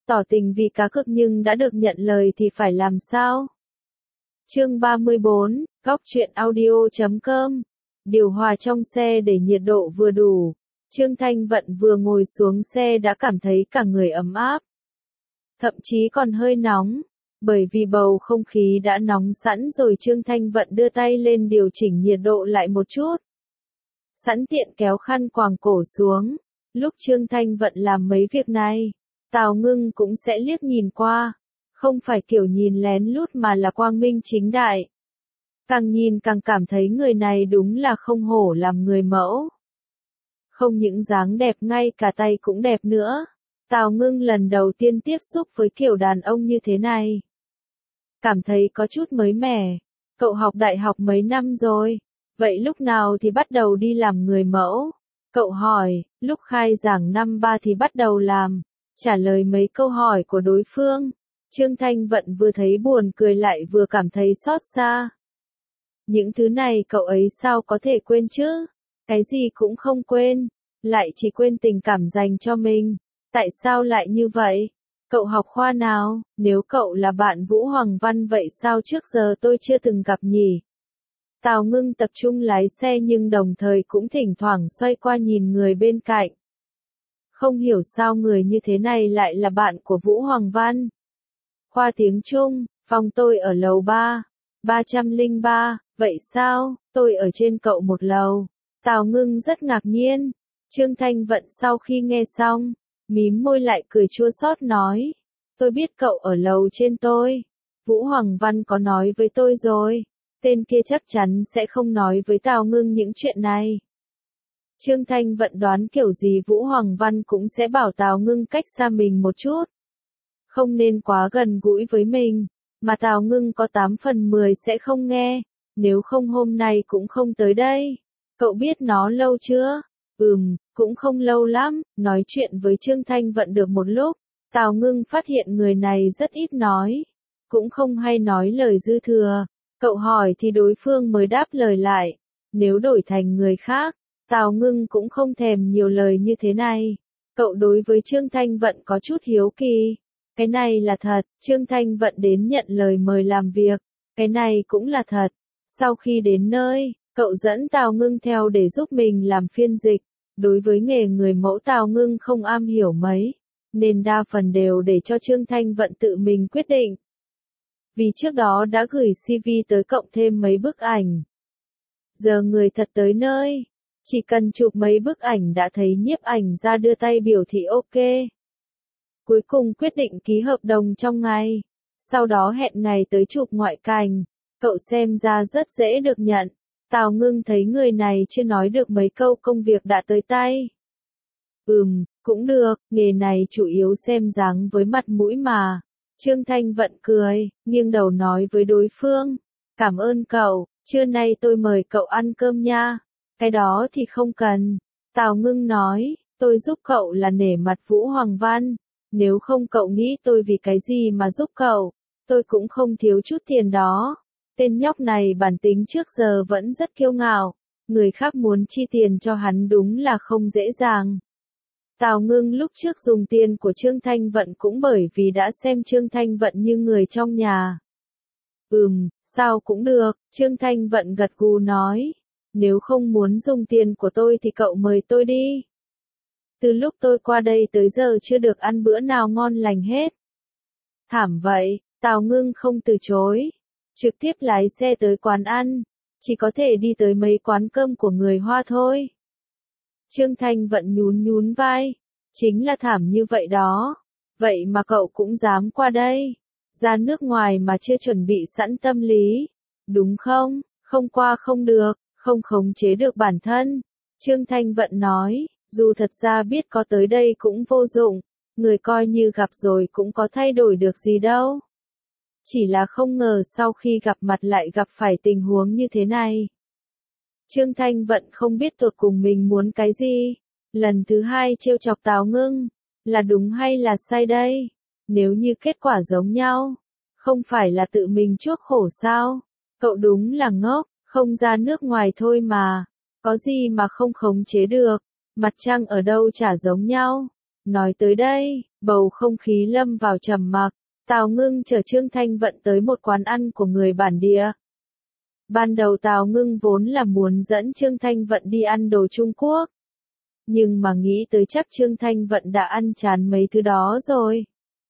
tỏ tình vì cá cược nhưng đã được nhận lời thì phải làm sao? Chương 34, góc truyện audio.com. Điều hòa trong xe để nhiệt độ vừa đủ. Trương Thanh Vận vừa ngồi xuống xe đã cảm thấy cả người ấm áp. Thậm chí còn hơi nóng. Bởi vì bầu không khí đã nóng sẵn rồi, Trương Thanh Vận đưa tay lên điều chỉnh nhiệt độ lại một chút. Sẵn tiện kéo khăn quàng cổ xuống. Lúc Trương Thanh Vận làm mấy việc này, Tào Ngưng cũng sẽ liếc nhìn qua. Không phải kiểu nhìn lén lút mà là quang minh chính đại. Càng nhìn càng cảm thấy người này đúng là không hổ làm người mẫu. Không những dáng đẹp, ngay cả tay cũng đẹp nữa. Tào Ngưng lần đầu tiên tiếp xúc với kiểu đàn ông như thế này. Cảm thấy có chút mới mẻ. Cậu học đại học mấy năm rồi? Vậy lúc nào thì bắt đầu đi làm người mẫu? Cậu hỏi. Lúc khai giảng năm 3 thì bắt đầu làm. Trả lời mấy câu hỏi của đối phương. Trương Thanh Vận vừa thấy buồn cười lại vừa cảm thấy xót xa. Những thứ này cậu ấy sao có thể quên chứ? Cái gì cũng không quên. Lại chỉ quên tình cảm dành cho mình. Tại sao lại như vậy? Cậu học khoa nào? Nếu cậu là bạn Vũ Hoàng Văn vậy sao trước giờ tôi chưa từng gặp nhỉ? Tào Ngưng tập trung lái xe nhưng đồng thời cũng thỉnh thoảng xoay qua nhìn người bên cạnh. Không hiểu sao người như thế này lại là bạn của Vũ Hoàng Văn. Khoa tiếng Trung, phòng tôi ở lầu 3, 303, vậy sao, tôi ở trên cậu một lầu. Tào Ngưng rất ngạc nhiên. Trương Thanh Vận sau khi nghe xong, mím môi lại cười chua xót nói. Tôi biết cậu ở lầu trên tôi. Vũ Hoàng Văn có nói với tôi rồi. Tên kia chắc chắn sẽ không nói với Tào Ngưng những chuyện này. Trương Thanh Vận đoán kiểu gì Vũ Hoàng Văn cũng sẽ bảo Tào Ngưng cách xa mình một chút. Không nên quá gần gũi với mình. Mà Tào Ngưng có 8 phần 10 sẽ không nghe. Nếu không hôm nay cũng không tới đây. Cậu biết nó lâu chưa? Cũng không lâu lắm. Nói chuyện với Trương Thanh Vận được một lúc, Tào Ngưng phát hiện người này rất ít nói. Cũng không hay nói lời dư thừa. Cậu hỏi thì đối phương mới đáp lời lại. Nếu đổi thành người khác, Tào Ngưng cũng không thèm nhiều lời như thế này. Cậu đối với Trương Thanh Vận có chút hiếu kỳ. Cái này là thật, Trương Thanh Vận đến nhận lời mời làm việc. Cái này cũng là thật. Sau khi đến nơi, cậu dẫn Tào Ngưng theo để giúp mình làm phiên dịch. Đối với nghề người mẫu Tào Ngưng không am hiểu mấy, nên đa phần đều để cho Trương Thanh Vận tự mình quyết định. Vì trước đó đã gửi CV tới cộng thêm mấy bức ảnh. Giờ người thật tới nơi, chỉ cần chụp mấy bức ảnh đã thấy nhiếp ảnh ra đưa tay biểu thị ok. Cuối cùng quyết định ký hợp đồng trong ngày. Sau đó hẹn ngày tới chụp ngoại cảnh. Cậu xem ra rất dễ được nhận. Tào Ngưng thấy người này chưa nói được mấy câu công việc đã tới tay. Cũng được, nghề này chủ yếu xem dáng với mặt mũi mà. Trương Thanh Vận cười, nghiêng đầu nói với đối phương. Cảm ơn cậu, trưa nay tôi mời cậu ăn cơm nha. Cái đó thì không cần. Tào Ngưng nói, tôi giúp cậu là nể mặt Vũ Hoàng Văn. Nếu không cậu nghĩ tôi vì cái gì mà giúp cậu, tôi cũng không thiếu chút tiền đó. Tên nhóc này bản tính trước giờ vẫn rất kiêu ngạo, người khác muốn chi tiền cho hắn đúng là không dễ dàng. Tào Ngưng lúc trước dùng tiền của Trương Thanh Vận cũng bởi vì đã xem Trương Thanh Vận như người trong nhà. Sao cũng được, Trương Thanh Vận gật gù nói. Nếu không muốn dùng tiền của tôi thì cậu mời tôi đi. Từ lúc tôi qua đây tới giờ chưa được ăn bữa nào ngon lành hết. Thảm vậy, Tào Ngưng không từ chối. Trực tiếp lái xe tới quán ăn. Chỉ có thể đi tới mấy quán cơm của người Hoa thôi. Trương Thanh Vận nhún vai. Chính là thảm như vậy đó. Vậy mà cậu cũng dám qua đây. Ra nước ngoài mà chưa chuẩn bị sẵn tâm lý. Đúng không? Không qua không được, không khống chế được bản thân. Trương Thanh Vận nói, dù thật ra biết có tới đây cũng vô dụng. Người coi như gặp rồi cũng có thay đổi được gì đâu. Chỉ là không ngờ sau khi gặp mặt lại gặp phải tình huống như thế này. Trương Thanh Vận không biết tột cùng mình muốn cái gì. Lần thứ hai trêu chọc Tào Ngưng, là đúng hay là sai đây? Nếu như kết quả giống nhau, không phải là tự mình chuốc khổ sao? Cậu đúng là ngốc, không ra nước ngoài thôi mà. Có gì mà không khống chế được, mặt trăng ở đâu chả giống nhau. Nói tới đây, Bầu không khí lâm vào trầm mặc, Tào Ngưng chở Trương Thanh Vận tới một quán ăn của người bản địa. Ban đầu Tào Ngưng vốn là muốn dẫn Trương Thanh Vận đi ăn đồ Trung Quốc. Nhưng mà nghĩ tới chắc Trương Thanh Vận đã ăn chán mấy thứ đó rồi.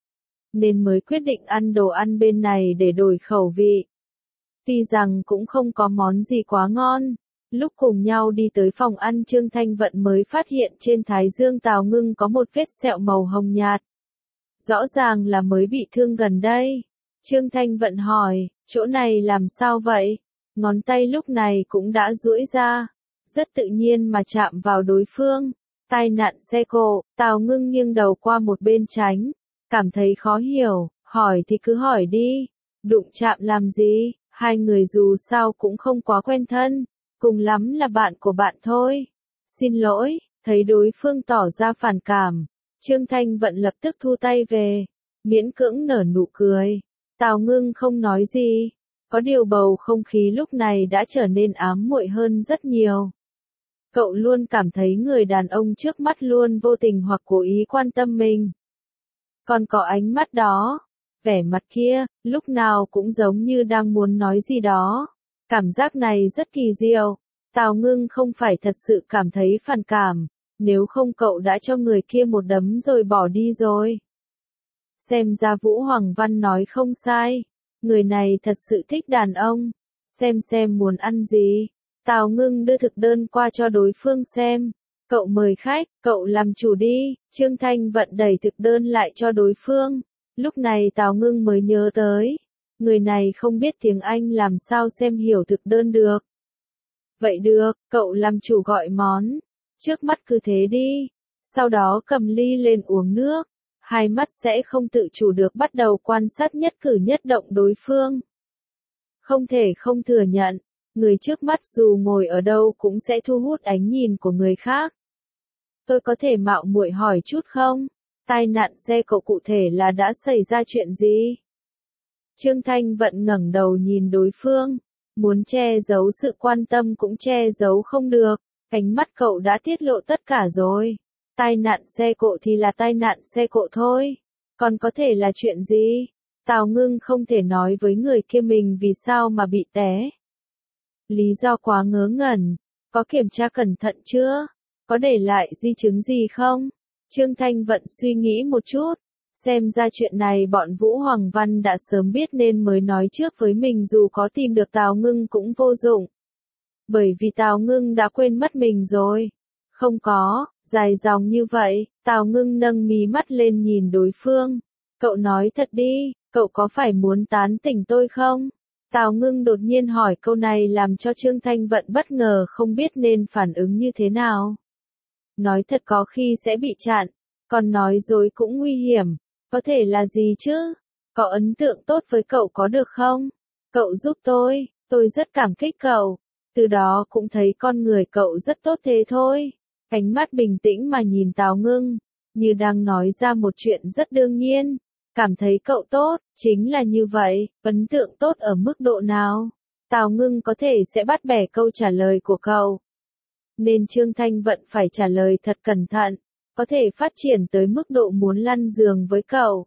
Nên mới quyết định ăn đồ ăn bên này để đổi khẩu vị. Tuy rằng cũng không có món gì quá ngon. Lúc cùng nhau đi tới phòng ăn Trương Thanh Vận mới phát hiện trên thái dương Tào Ngưng có một vết sẹo màu hồng nhạt. Rõ ràng là mới bị thương gần đây. Trương Thanh Vận hỏi, chỗ này làm sao vậy? Ngón tay lúc này cũng đã duỗi ra. Rất tự nhiên mà chạm vào đối phương. Tai nạn xe cộ, Tào Ngưng nghiêng đầu qua một bên tránh. Cảm thấy khó hiểu, hỏi thì cứ hỏi đi. Đụng chạm làm gì? Hai người dù sao cũng không quá quen thân. Cùng lắm là bạn của bạn thôi. Xin lỗi, thấy đối phương tỏ ra phản cảm. Trương Thanh Vận lập tức thu tay về. Miễn cưỡng nở nụ cười. Tào Ngưng không nói gì. Có điều bầu không khí lúc này đã trở nên ám muội hơn rất nhiều. Cậu luôn cảm thấy người đàn ông trước mắt luôn vô tình hoặc cố ý quan tâm mình. Còn có ánh mắt đó, vẻ mặt kia, lúc nào cũng giống như đang muốn nói gì đó. Cảm giác này rất kỳ diệu. Tào Ngưng không phải thật sự cảm thấy phản cảm, nếu không cậu đã cho người kia một đấm rồi bỏ đi rồi. Xem ra Vũ Hoàng Văn nói không sai, người này thật sự thích đàn ông. Xem muốn ăn gì. Tào Ngưng đưa thực đơn qua cho đối phương xem. Cậu mời khách, cậu làm chủ đi. Trương Thanh Vận đẩy thực đơn lại cho đối phương. Lúc này Tào Ngưng mới nhớ tới. Người này không biết tiếng Anh làm sao xem hiểu thực đơn được. Vậy được, cậu làm chủ gọi món. Trước mắt cứ thế đi. Sau đó cầm ly lên uống nước. Hai mắt sẽ không tự chủ được bắt đầu quan sát nhất cử nhất động đối phương. Không thể không thừa nhận. Người trước mắt dù ngồi ở đâu cũng sẽ thu hút ánh nhìn của người khác. Tôi có thể mạo muội hỏi chút không? Tai nạn xe cộ cụ thể là đã xảy ra chuyện gì? Trương Thanh Vận ngẩng đầu nhìn đối phương. Muốn che giấu sự quan tâm cũng che giấu không được. Ánh mắt cậu đã tiết lộ tất cả rồi. Tai nạn xe cộ thì là tai nạn xe cộ thôi. Còn có thể là chuyện gì? Tào Ngưng không thể nói với người kia mình vì sao mà bị té. Lý do quá ngớ ngẩn. Có kiểm tra cẩn thận chưa? Có để lại di chứng gì không? Trương Thanh Vận suy nghĩ một chút. Xem ra chuyện này bọn Vũ Hoàng Văn đã sớm biết nên mới nói trước với mình dù có tìm được Tào Ngưng cũng vô dụng. Bởi vì Tào Ngưng đã quên mất mình rồi. Không có, dài dòng như vậy, Tào Ngưng nâng mí mắt lên nhìn đối phương. Cậu nói thật đi, cậu có phải muốn tán tỉnh tôi không? Tào Ngưng đột nhiên hỏi câu này làm cho Trương Thanh Vận bất ngờ không biết nên phản ứng như thế nào. Nói thật có khi sẽ bị chặn, còn nói dối cũng nguy hiểm. Có thể là gì chứ? Có ấn tượng tốt với cậu có được không? Cậu giúp tôi rất cảm kích cậu. Từ đó cũng thấy con người cậu rất tốt thế thôi. Ánh mắt bình tĩnh mà nhìn Tào Ngưng, như đang nói ra một chuyện rất đương nhiên. Cảm thấy cậu tốt, chính là như vậy, ấn tượng tốt ở mức độ nào? Tào Ngưng có thể sẽ bắt bẻ câu trả lời của cậu. Nên Trương Thanh Vận phải trả lời thật cẩn thận, có thể phát triển tới mức độ muốn lăn giường với cậu.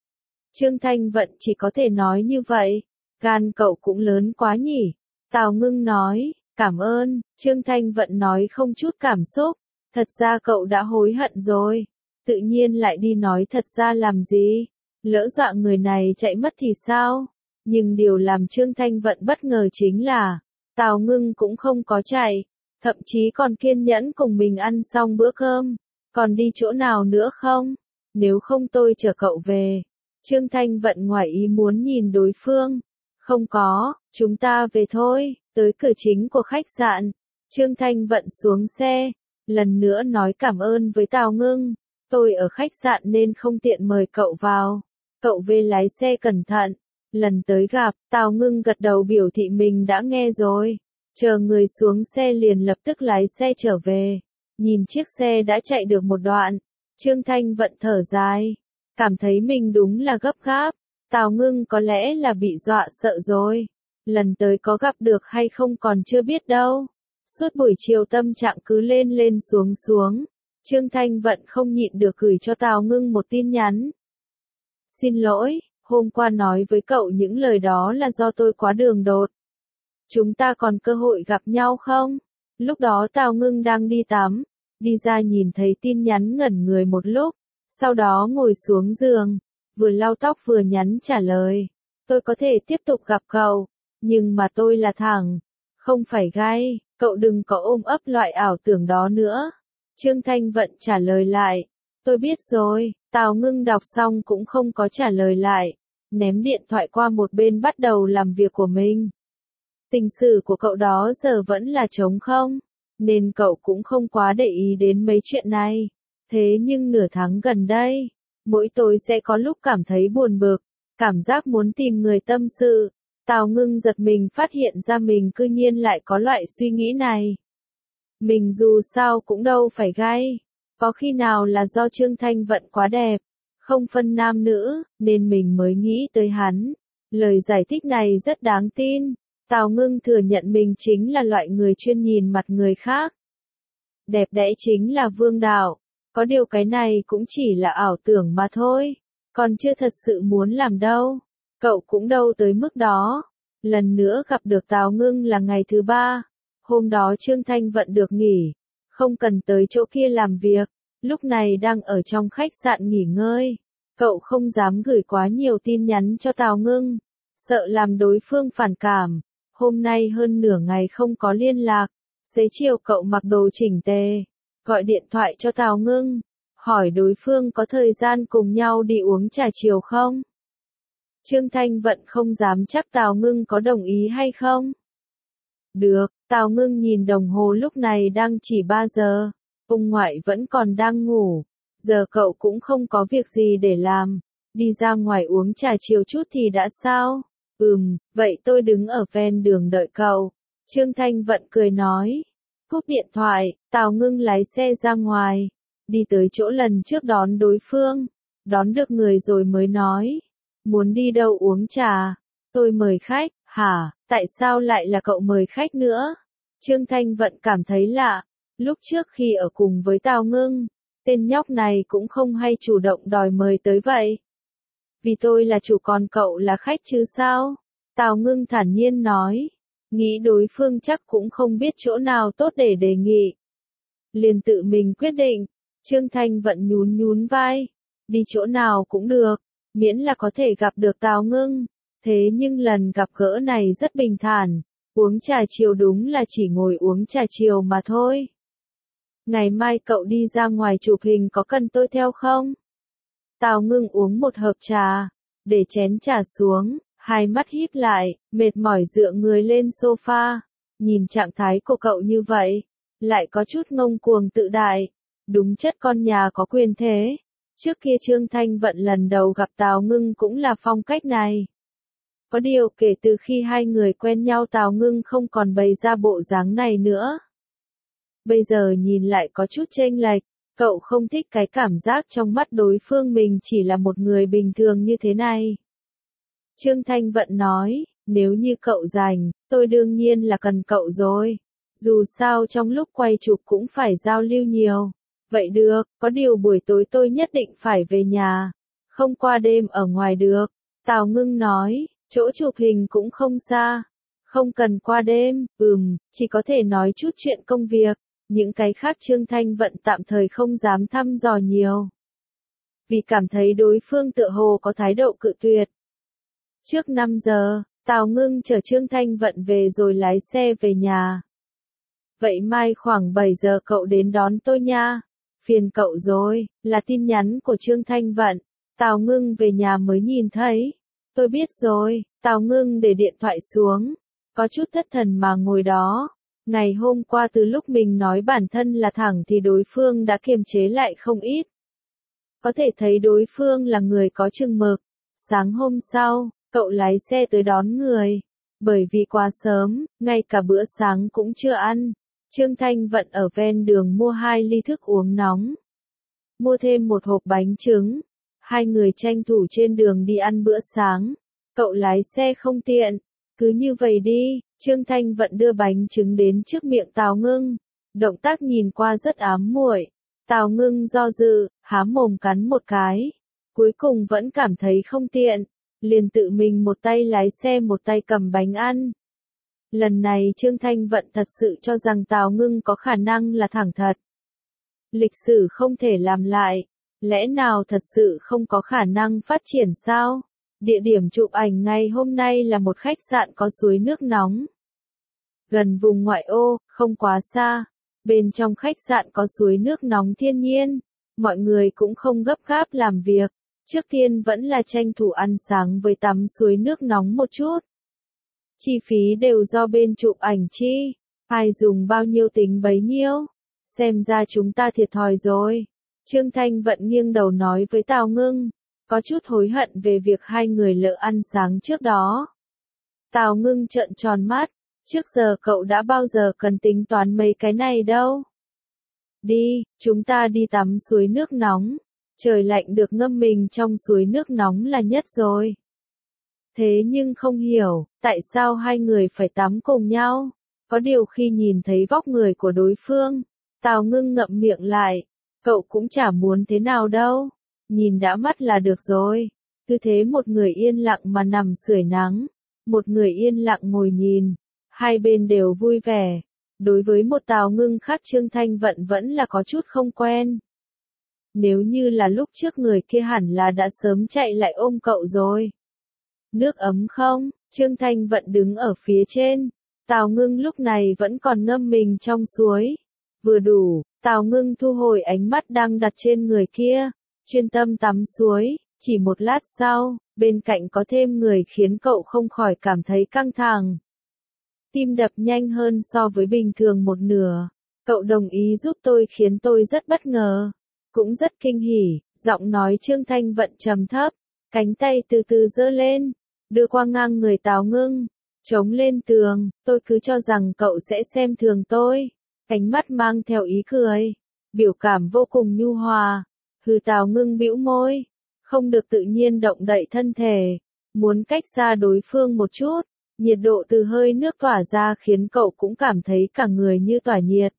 Trương Thanh Vận chỉ có thể nói như vậy, gan cậu cũng lớn quá nhỉ. Tào Ngưng nói, cảm ơn, Trương Thanh Vận nói không chút cảm xúc, thật ra cậu đã hối hận rồi, tự nhiên lại đi nói thật ra làm gì, lỡ dọa người này chạy mất thì sao? Nhưng điều làm Trương Thanh Vận bất ngờ chính là, Tào Ngưng cũng không có chạy, thậm chí còn kiên nhẫn cùng mình ăn xong bữa cơm. Còn đi chỗ nào nữa không? Nếu không tôi chở cậu về. Trương Thanh Vận ngoài ý muốn nhìn đối phương. Không có, chúng ta về thôi. Tới cửa chính của khách sạn. Trương Thanh Vận xuống xe. Lần nữa nói cảm ơn với Tào Ngưng. Tôi ở khách sạn nên không tiện mời cậu vào. Cậu về lái xe cẩn thận. Lần tới gặp, Tào Ngưng gật đầu biểu thị mình đã nghe rồi. Chờ người xuống xe liền lập tức lái xe trở về. Nhìn chiếc xe đã chạy được một đoạn, Trương Thanh Vận thở dài, cảm thấy mình đúng là gấp gáp. Tào Ngưng có lẽ là bị dọa sợ rồi. Lần tới có gặp được hay không còn chưa biết đâu. Suốt buổi chiều tâm trạng cứ lên lên xuống xuống. Trương Thanh Vận không nhịn được gửi cho Tào Ngưng một tin nhắn. Xin lỗi, hôm qua nói với cậu những lời đó là do tôi quá đường đột. Chúng ta còn cơ hội gặp nhau không? Lúc đó Tào Ngưng đang đi tắm, đi ra nhìn thấy tin nhắn ngẩn người một lúc, sau đó ngồi xuống giường, vừa lau tóc vừa nhắn trả lời. Tôi có thể tiếp tục gặp cậu, nhưng mà tôi là thẳng, không phải gay, cậu đừng có ôm ấp loại ảo tưởng đó nữa. Trương Thanh Vận trả lời lại. Tôi biết rồi, Tào Ngưng đọc xong cũng không có trả lời lại, ném điện thoại qua một bên bắt đầu làm việc của mình. Tình sử của cậu đó giờ vẫn là trống không, nên cậu cũng không quá để ý đến mấy chuyện này. Thế nhưng nửa tháng gần đây, mỗi tối sẽ có lúc cảm thấy buồn bực, cảm giác muốn tìm người tâm sự. Tào Ngưng giật mình phát hiện ra mình cư nhiên lại có loại suy nghĩ này. Mình dù sao cũng đâu phải gay, có khi nào là do Trương Thanh Vận quá đẹp, không phân nam nữ, nên mình mới nghĩ tới hắn. Lời giải thích này rất đáng tin. Tào Ngưng thừa nhận mình chính là loại người chuyên nhìn mặt người khác. Đẹp đẽ chính là vương đạo, có điều cái này cũng chỉ là ảo tưởng mà thôi, còn chưa thật sự muốn làm đâu. Cậu cũng đâu tới mức đó. Lần nữa gặp được Tào Ngưng là ngày thứ 3. Hôm đó Trương Thanh Vận được nghỉ, không cần tới chỗ kia làm việc, lúc này đang ở trong khách sạn nghỉ ngơi. Cậu không dám gửi quá nhiều tin nhắn cho Tào Ngưng, sợ làm đối phương phản cảm. Hôm nay hơn nửa ngày không có liên lạc, xế chiều cậu mặc đồ chỉnh tề, gọi điện thoại cho Tào Ngưng, hỏi đối phương có thời gian cùng nhau đi uống trà chiều không. Trương Thanh Vận không dám chắc Tào Ngưng có đồng ý hay không. Được, Tào Ngưng nhìn đồng hồ lúc này đang chỉ 3 giờ, ông ngoại vẫn còn đang ngủ, giờ cậu cũng không có việc gì để làm, đi ra ngoài uống trà chiều chút thì đã sao? Vậy tôi đứng ở ven đường đợi cậu. Trương Thanh Vận cười nói. Cúp điện thoại, Tào Ngưng lái xe ra ngoài, đi tới chỗ lần trước đón đối phương, đón được người rồi mới nói. Muốn đi đâu uống trà? Tôi mời khách. Hả, tại sao lại là cậu mời khách nữa? Trương Thanh Vận cảm thấy lạ, lúc trước khi ở cùng với Tào Ngưng, tên nhóc này cũng không hay chủ động đòi mời tới vậy. Vì tôi là chủ còn cậu là khách chứ sao? Tào Ngưng thản nhiên nói, nghĩ đối phương chắc cũng không biết chỗ nào tốt để đề nghị. Liền tự mình quyết định, Trương Thanh Vận nhún nhún vai, đi chỗ nào cũng được, miễn là có thể gặp được Tào Ngưng. Thế nhưng lần gặp gỡ này rất bình thản, uống trà chiều đúng là chỉ ngồi uống trà chiều mà thôi. Ngày mai cậu đi ra ngoài chụp hình có cần tôi theo không? Tào Ngưng uống một hớp trà, để chén trà xuống, hai mắt híp lại, mệt mỏi dựa người lên sofa, nhìn trạng thái của cậu như vậy, lại có chút ngông cuồng tự đại, đúng chất con nhà có quyền thế. Trước kia Trương Thanh Vận lần đầu gặp Tào Ngưng cũng là phong cách này. Có điều kể từ khi hai người quen nhau Tào Ngưng không còn bày ra bộ dáng này nữa. Bây giờ nhìn lại có chút chênh lệch, cậu không thích cái cảm giác trong mắt đối phương mình chỉ là một người bình thường như thế này. Trương Thanh Vận nói, nếu như cậu rảnh, tôi đương nhiên là cần cậu rồi. Dù sao trong lúc quay chụp cũng phải giao lưu nhiều. Vậy được, có điều buổi tối tôi nhất định phải về nhà. Không qua đêm ở ngoài được. Tào Ngưng nói, chỗ chụp hình cũng không xa. Không cần qua đêm, chỉ có thể nói chút chuyện công việc. Những cái khác Trương Thanh Vận tạm thời không dám thăm dò nhiều. Vì cảm thấy đối phương tựa hồ có thái độ cự tuyệt. Trước 5 giờ, Tào Ngưng chở Trương Thanh Vận về rồi lái xe về nhà. Vậy mai khoảng 7 giờ cậu đến đón tôi nha. Phiền cậu rồi, là tin nhắn của Trương Thanh Vận. Tào Ngưng về nhà mới nhìn thấy. Tôi biết rồi, Tào Ngưng để điện thoại xuống. Có chút thất thần mà ngồi đó. Ngày hôm qua từ lúc mình nói bản thân là thẳng thì đối phương đã kiềm chế lại không ít. Có thể thấy đối phương là người có chừng mực. Sáng hôm sau, cậu lái xe tới đón người. Bởi vì quá sớm, ngay cả bữa sáng cũng chưa ăn. Trương Thanh Vận ở ven đường mua 2 ly thức uống nóng. Mua thêm một hộp bánh trứng. Hai người tranh thủ trên đường đi ăn bữa sáng. Cậu lái xe không tiện. Cứ như vậy đi, Trương Thanh Vận đưa bánh trứng đến trước miệng Tào Ngưng. Động tác nhìn qua rất ám muội. Tào Ngưng do dự, há mồm cắn một cái. Cuối cùng vẫn cảm thấy không tiện. Liền tự mình một tay lái xe một tay cầm bánh ăn. Lần này Trương Thanh Vận thật sự cho rằng Tào Ngưng có khả năng là thẳng thật. Lịch sử không thể làm lại. Lẽ nào thật sự không có khả năng phát triển sao? Địa điểm chụp ảnh ngày hôm nay là một khách sạn có suối nước nóng. Gần vùng ngoại ô, không quá xa. Bên trong khách sạn có suối nước nóng thiên nhiên. Mọi người cũng không gấp gáp làm việc. Trước tiên vẫn là tranh thủ ăn sáng với tắm suối nước nóng một chút. Chi phí đều do bên chụp ảnh chi. Ai dùng bao nhiêu tính bấy nhiêu. Xem ra chúng ta thiệt thòi rồi. Trương Thanh Vận nghiêng đầu nói với Tào Ngưng. Có chút hối hận về việc hai người lỡ ăn sáng trước đó. Tào Ngưng trợn tròn mắt. Trước giờ cậu đã bao giờ cần tính toán mấy cái này đâu. Đi, chúng ta đi tắm suối nước nóng. Trời lạnh được ngâm mình trong suối nước nóng là nhất rồi. Thế nhưng không hiểu, tại sao hai người phải tắm cùng nhau? Có điều khi nhìn thấy vóc người của đối phương, Tào Ngưng ngậm miệng lại. Cậu cũng chả muốn thế nào đâu. Nhìn đã mắt là được rồi. Cứ thế một người yên lặng mà nằm sưởi nắng. Một người yên lặng ngồi nhìn. Hai bên đều vui vẻ. Đối với một Tào Ngưng khác Trương Thanh Vận vẫn là có chút không quen. Nếu như là lúc trước người kia hẳn là đã sớm chạy lại ôm cậu rồi. Nước ấm không? Trương Thanh Vận đứng ở phía trên. Tào Ngưng lúc này vẫn còn ngâm mình trong suối. Vừa đủ, Tào Ngưng thu hồi ánh mắt đang đặt trên người kia. Chuyên tâm tắm suối. Chỉ một lát sau, bên cạnh có thêm người khiến cậu không khỏi cảm thấy căng thẳng. Tim đập nhanh hơn so với bình thường một nửa. Cậu đồng ý giúp tôi khiến tôi rất bất ngờ. Cũng rất kinh hỉ, giọng nói Trương Thanh Vận trầm thấp. Cánh tay từ từ giơ lên. Đưa qua ngang người Tào Ngưng. Chống lên tường, tôi cứ cho rằng cậu sẽ xem thường tôi. Ánh mắt mang theo ý cười. Biểu cảm vô cùng nhu hòa. Hừ Tào Ngưng bĩu môi. Không được tự nhiên động đậy thân thể. Muốn cách xa đối phương một chút. Nhiệt độ từ hơi nước tỏa ra khiến cậu cũng cảm thấy cả người như tỏa nhiệt.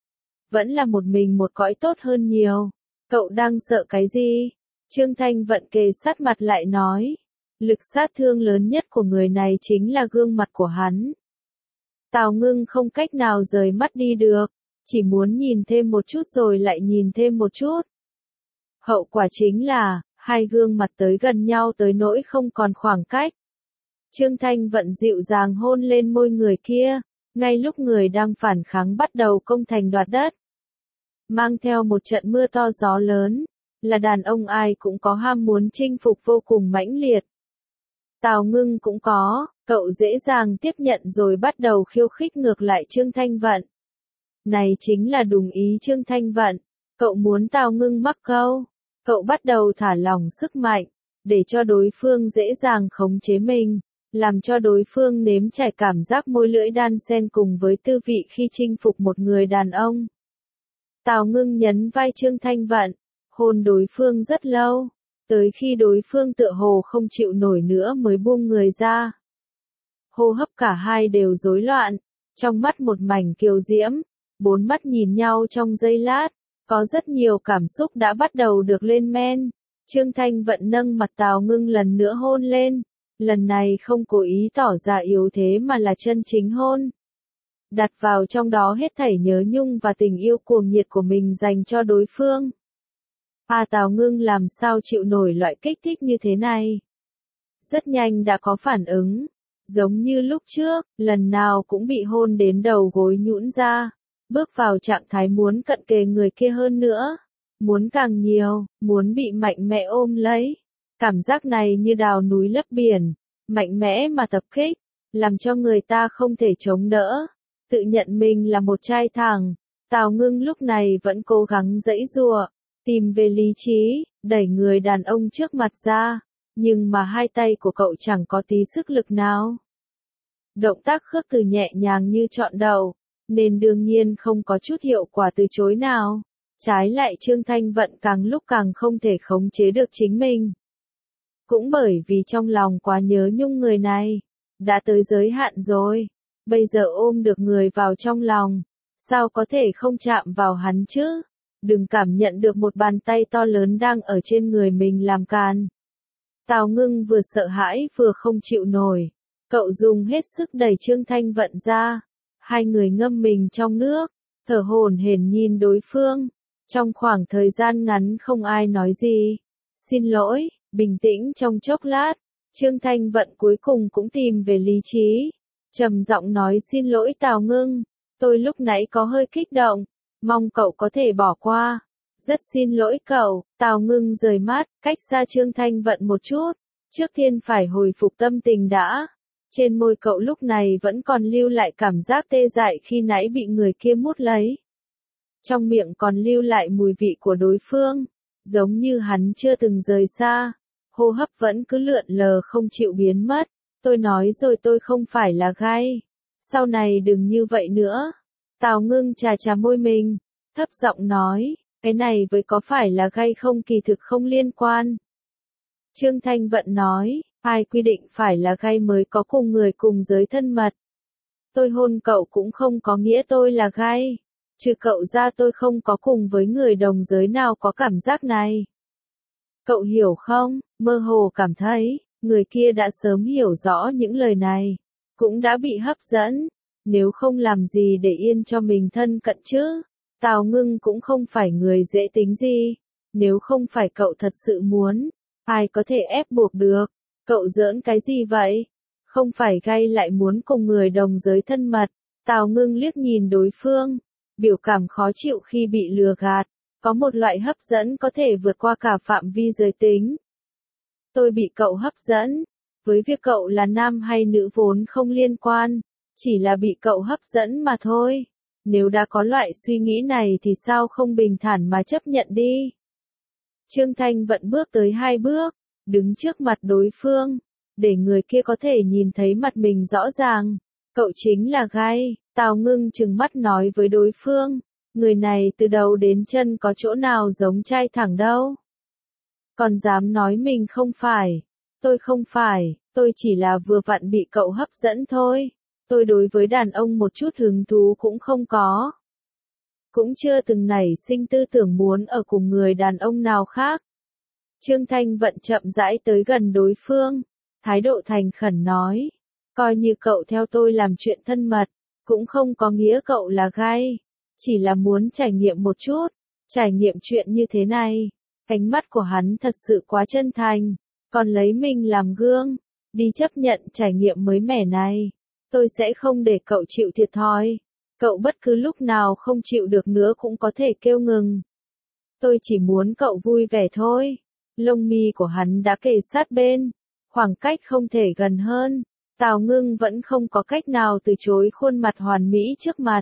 Vẫn là một mình một cõi tốt hơn nhiều. Cậu đang sợ cái gì? Trương Thanh Vận kề sát mặt lại nói. Lực sát thương lớn nhất của người này chính là gương mặt của hắn. Tào Ngưng không cách nào rời mắt đi được. Chỉ muốn nhìn thêm một chút rồi lại nhìn thêm một chút. Hậu quả chính là, hai gương mặt tới gần nhau tới nỗi không còn khoảng cách. Trương Thanh Vận dịu dàng hôn lên môi người kia, ngay lúc người đang phản kháng bắt đầu công thành đoạt đất. Mang theo một trận mưa to gió lớn, là đàn ông ai cũng có ham muốn chinh phục vô cùng mãnh liệt. Tào Ngưng cũng có, cậu dễ dàng tiếp nhận rồi bắt đầu khiêu khích ngược lại Trương Thanh Vận. Này chính là đúng ý Trương Thanh Vận, cậu muốn Tào Ngưng mắc câu, cậu bắt đầu thả lỏng sức mạnh, để cho đối phương dễ dàng khống chế mình. Làm cho đối phương nếm trải cảm giác môi lưỡi đan xen cùng với tư vị khi chinh phục một người đàn ông. Tào Ngưng nhấn vai Trương Thanh Vận, hôn đối phương rất lâu, tới khi đối phương tựa hồ không chịu nổi nữa mới buông người ra. Hô hấp cả hai đều rối loạn, trong mắt một mảnh kiều diễm, bốn mắt nhìn nhau trong giây lát, có rất nhiều cảm xúc đã bắt đầu được lên men. Trương Thanh Vận nâng mặt Tào Ngưng lần nữa hôn lên. Lần này không cố ý tỏ ra yếu thế mà là chân chính hôn. Đặt vào trong đó hết thảy nhớ nhung và tình yêu cuồng nhiệt của mình dành cho đối phương. Tào Ngưng làm sao chịu nổi loại kích thích như thế này. Rất nhanh đã có phản ứng. Giống như lúc trước, lần nào cũng bị hôn đến đầu gối nhũn ra. Bước vào trạng thái muốn cận kề người kia hơn nữa. Muốn càng nhiều, muốn bị mạnh mẽ ôm lấy. Cảm giác này như đào núi lấp biển, mạnh mẽ mà tập kích, làm cho người ta không thể chống đỡ. Tự nhận mình là một trai thẳng, Tào Ngưng lúc này vẫn cố gắng giãy giụa, tìm về lý trí, đẩy người đàn ông trước mặt ra, nhưng mà hai tay của cậu chẳng có tí sức lực nào. Động tác khước từ nhẹ nhàng như chọn đầu, nên đương nhiên không có chút hiệu quả từ chối nào. Trái lại Trương Thanh Vận càng lúc càng không thể khống chế được chính mình. Cũng bởi vì trong lòng quá nhớ nhung người này, đã tới giới hạn rồi, bây giờ ôm được người vào trong lòng, sao có thể không chạm vào hắn chứ? đừng cảm nhận được một bàn tay to lớn đang ở trên người mình làm càn. Tào Ngưng vừa sợ hãi vừa không chịu nổi. Cậu dùng hết sức đẩy Trương Thanh Vận ra. Hai người ngâm mình trong nước, thở hổn hển nhìn đối phương. Trong khoảng thời gian ngắn không ai nói gì. Xin lỗi, bình tĩnh trong chốc lát. Trương Thanh Vận cuối cùng cũng tìm về lý trí. Trầm giọng nói xin lỗi Tào Ngưng. Tôi lúc nãy có hơi kích động. Mong cậu có thể bỏ qua. Rất xin lỗi cậu. Tào Ngưng rời mắt, cách xa Trương Thanh Vận một chút. Trước tiên phải hồi phục tâm tình đã. Trên môi cậu lúc này vẫn còn lưu lại cảm giác tê dại khi nãy bị người kia mút lấy. Trong miệng còn lưu lại mùi vị của đối phương, giống như hắn chưa từng rời xa. Hô hấp vẫn cứ lượn lờ không chịu biến mất. Tôi nói rồi tôi không phải là gay. Sau này đừng như vậy nữa. Tào Ngưng chà chà môi mình, thấp giọng nói, cái này với có phải là gay không kỳ thực không liên quan. Trương Thanh Vận nói, ai quy định phải là gay mới có cùng người cùng giới thân mật. Tôi hôn cậu cũng không có nghĩa tôi là gay. Trừ cậu ra tôi không có cùng với người đồng giới nào có cảm giác này. Cậu hiểu không, mơ hồ cảm thấy, người kia đã sớm hiểu rõ những lời này. Cũng đã bị hấp dẫn. Nếu không làm gì để yên cho mình thân cận chứ. Tào Ngưng cũng không phải người dễ tính gì. Nếu không phải cậu thật sự muốn, ai có thể ép buộc được. Cậu giỡn cái gì vậy? Không phải gay lại muốn cùng người đồng giới thân mật. Tào Ngưng liếc nhìn đối phương. Biểu cảm khó chịu khi bị lừa gạt. Có một loại hấp dẫn có thể vượt qua cả phạm vi giới tính. Tôi bị cậu hấp dẫn. Với việc cậu là nam hay nữ vốn không liên quan. Chỉ là bị cậu hấp dẫn mà thôi. Nếu đã có loại suy nghĩ này thì sao không bình thản mà chấp nhận đi. Trương Thanh Vận bước tới 2 bước, đứng trước mặt đối phương, để người kia có thể nhìn thấy mặt mình rõ ràng. Cậu chính là gay. Tào Ngưng trừng mắt nói với đối phương, người này từ đầu đến chân có chỗ nào giống trai thẳng đâu. Còn dám nói mình không phải. Tôi không phải, tôi chỉ là vừa vặn bị cậu hấp dẫn thôi. Tôi đối với đàn ông một chút hứng thú cũng không có. Cũng chưa từng nảy sinh tư tưởng muốn ở cùng người đàn ông nào khác. Trương Thanh Vận chậm rãi tới gần đối phương, thái độ thành khẩn nói, coi như cậu theo tôi làm chuyện thân mật, cũng không có nghĩa cậu là gay, chỉ là muốn trải nghiệm một chút, trải nghiệm chuyện như thế này. Ánh mắt của hắn thật sự quá chân thành, còn lấy mình làm gương, đi chấp nhận trải nghiệm mới mẻ này. Tôi sẽ không để cậu chịu thiệt thòi. Cậu bất cứ lúc nào không chịu được nữa cũng có thể kêu ngừng. Tôi chỉ muốn cậu vui vẻ thôi. Lông mi của hắn đã kề sát bên, khoảng cách không thể gần hơn. Tào Ngưng vẫn không có cách nào từ chối khuôn mặt hoàn mỹ trước mặt.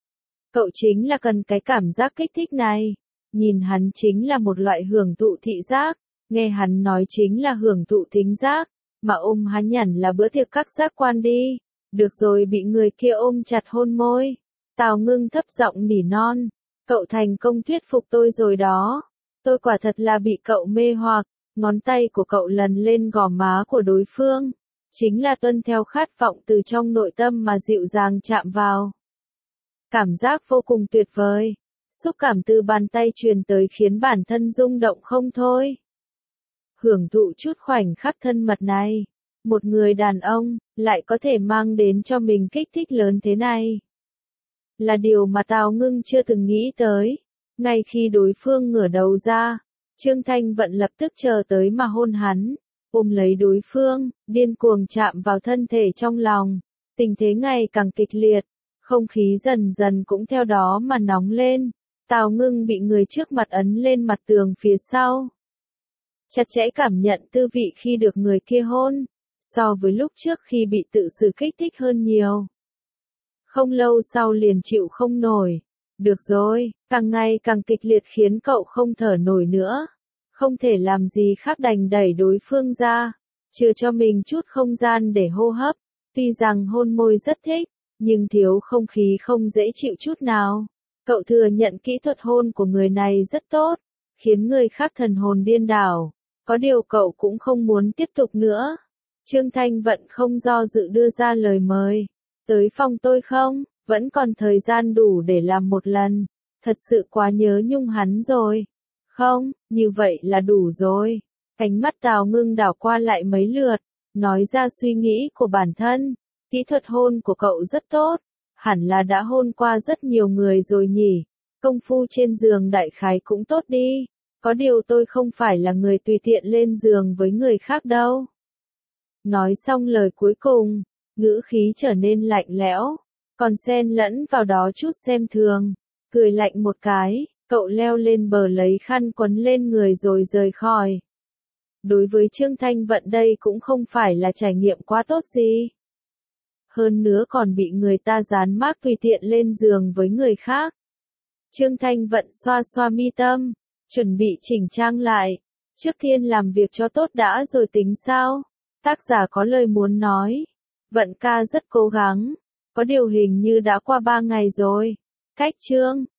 Cậu chính là cần cái cảm giác kích thích này. Nhìn hắn chính là một loại hưởng thụ thị giác, nghe hắn nói chính là hưởng thụ thính giác, mà ôm hắn hẳn là bữa tiệc các giác quan đi. Được rồi, bị người kia ôm chặt hôn môi. Tào Ngưng thấp giọng nỉ non, cậu thành công thuyết phục tôi rồi đó. Tôi quả thật là bị cậu mê hoặc. Ngón tay của cậu lần lên gò má của đối phương, chính là tuân theo khát vọng từ trong nội tâm mà dịu dàng chạm vào. Cảm giác vô cùng tuyệt vời. Xúc cảm từ bàn tay truyền tới khiến bản thân rung động không thôi. Hưởng thụ chút khoảnh khắc thân mật này. Một người đàn ông, lại có thể mang đến cho mình kích thích lớn thế này. Là điều mà Tào Ngưng chưa từng nghĩ tới. Ngay khi đối phương ngửa đầu ra, Trương Thanh Vận lập tức chờ tới mà hôn hắn, ôm lấy đối phương, điên cuồng chạm vào thân thể trong lòng. Tình thế ngày càng kịch liệt, không khí dần dần cũng theo đó mà nóng lên. Tào Ngưng bị người trước mặt ấn lên mặt tường phía sau. Chặt chẽ cảm nhận tư vị khi được người kia hôn, so với lúc trước khi bị tự xử kích thích hơn nhiều. Không lâu sau liền chịu không nổi. Được rồi, càng ngày càng kịch liệt khiến cậu không thở nổi nữa. Không thể làm gì khác đành đẩy đối phương ra, chừa cho mình chút không gian để hô hấp. Tuy rằng hôn môi rất thích, nhưng thiếu không khí không dễ chịu chút nào. Cậu thừa nhận kỹ thuật hôn của người này rất tốt, khiến người khác thần hồn điên đảo. Có điều cậu cũng không muốn tiếp tục nữa. Trương Thanh Vận không do dự đưa ra lời mời. Tới phòng tôi không? Vẫn còn thời gian đủ để làm một lần. Thật sự quá nhớ nhung hắn rồi. Không, như vậy là đủ rồi. Ánh mắt Tào Ngưng đảo qua lại mấy lượt, nói ra suy nghĩ của bản thân. Kỹ thuật hôn của cậu rất tốt, hẳn là đã hôn qua rất nhiều người rồi nhỉ. Công phu trên giường đại khái cũng tốt đi. Có điều tôi không phải là người tùy tiện lên giường với người khác đâu. Nói xong lời cuối cùng, ngữ khí trở nên lạnh lẽo, còn xen lẫn vào đó chút xem thường. Cười lạnh một cái, cậu leo lên bờ lấy khăn quấn lên người rồi rời khỏi. Đối với Trương Thanh Vận đây cũng không phải là trải nghiệm quá tốt gì. Hơn nữa còn bị người ta dán mác tùy tiện lên giường với người khác. Trương Thanh Vận xoa xoa mi tâm, chuẩn bị chỉnh trang lại. Trước tiên làm việc cho tốt đã rồi tính sao? Tác giả có lời muốn nói. Vận ca rất cố gắng. Có điều hình như đã qua 3 ngày rồi. Cách Trương